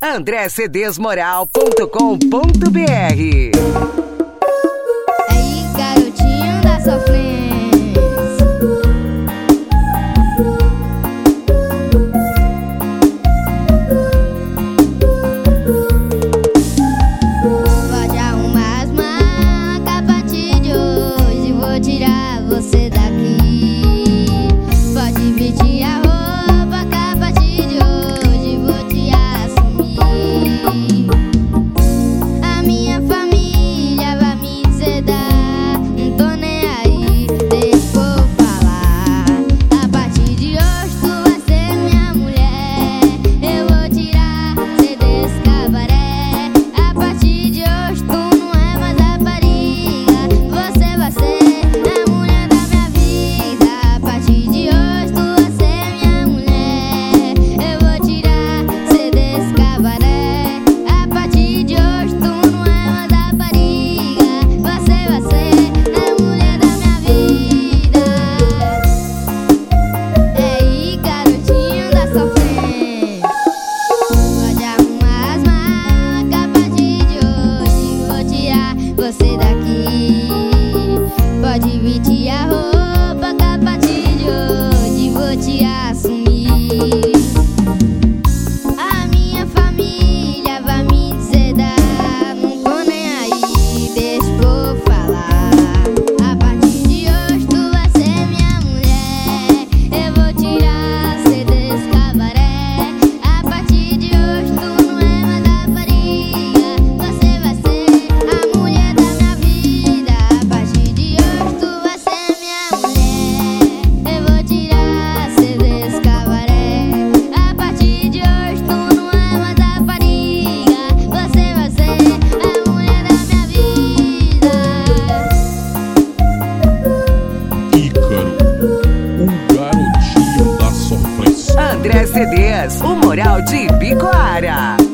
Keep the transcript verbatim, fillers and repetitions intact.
andré cedês moral ponto com ponto br. Aí, garotinho da sofrência, pode arrumar as macas a partir de hoje, vou tirar você daqui. Pode vestir a roupa que a partir de hoje vou te assumir. A minha família vai me deserdar, não tô nem aí, deixa eu falar. A partir de hoje tu vai ser minha mulher, eu vou tirar você desse cabaré. A partir de hoje tu não é mais rapariga, você vai ser a mulher da minha vida. A partir de hoje tu vai ser minha mulher, eu vou tirar você desse cabaré. A partir de hoje tu não é mais rapariga, você vai ser a mulher da minha vida. Ei, garotinho da sofrência, pode arrumar as macas a partir de hoje, vou tirar você daqui. Pode vestir a roupa que a partir de hoje vou te assumir. A minha família vai me deserdar, não tô nem aí, deixa eu falar. A partir de hoje tu vai ser minha mulher, eu vou tirar você desse cabaré. A partir de hoje tu não é mais rapariga, você vai ser a mulher da minha vida. A partir de hoje tu vai ser minha mulher, eu vou tirar você desse cabaré. A partir de hoje tu não é mais rapariga, você vai ser a mulher da minha vida. Ícaro, o garotinho da sofrência. André Cedês, o moral de Ibicoara.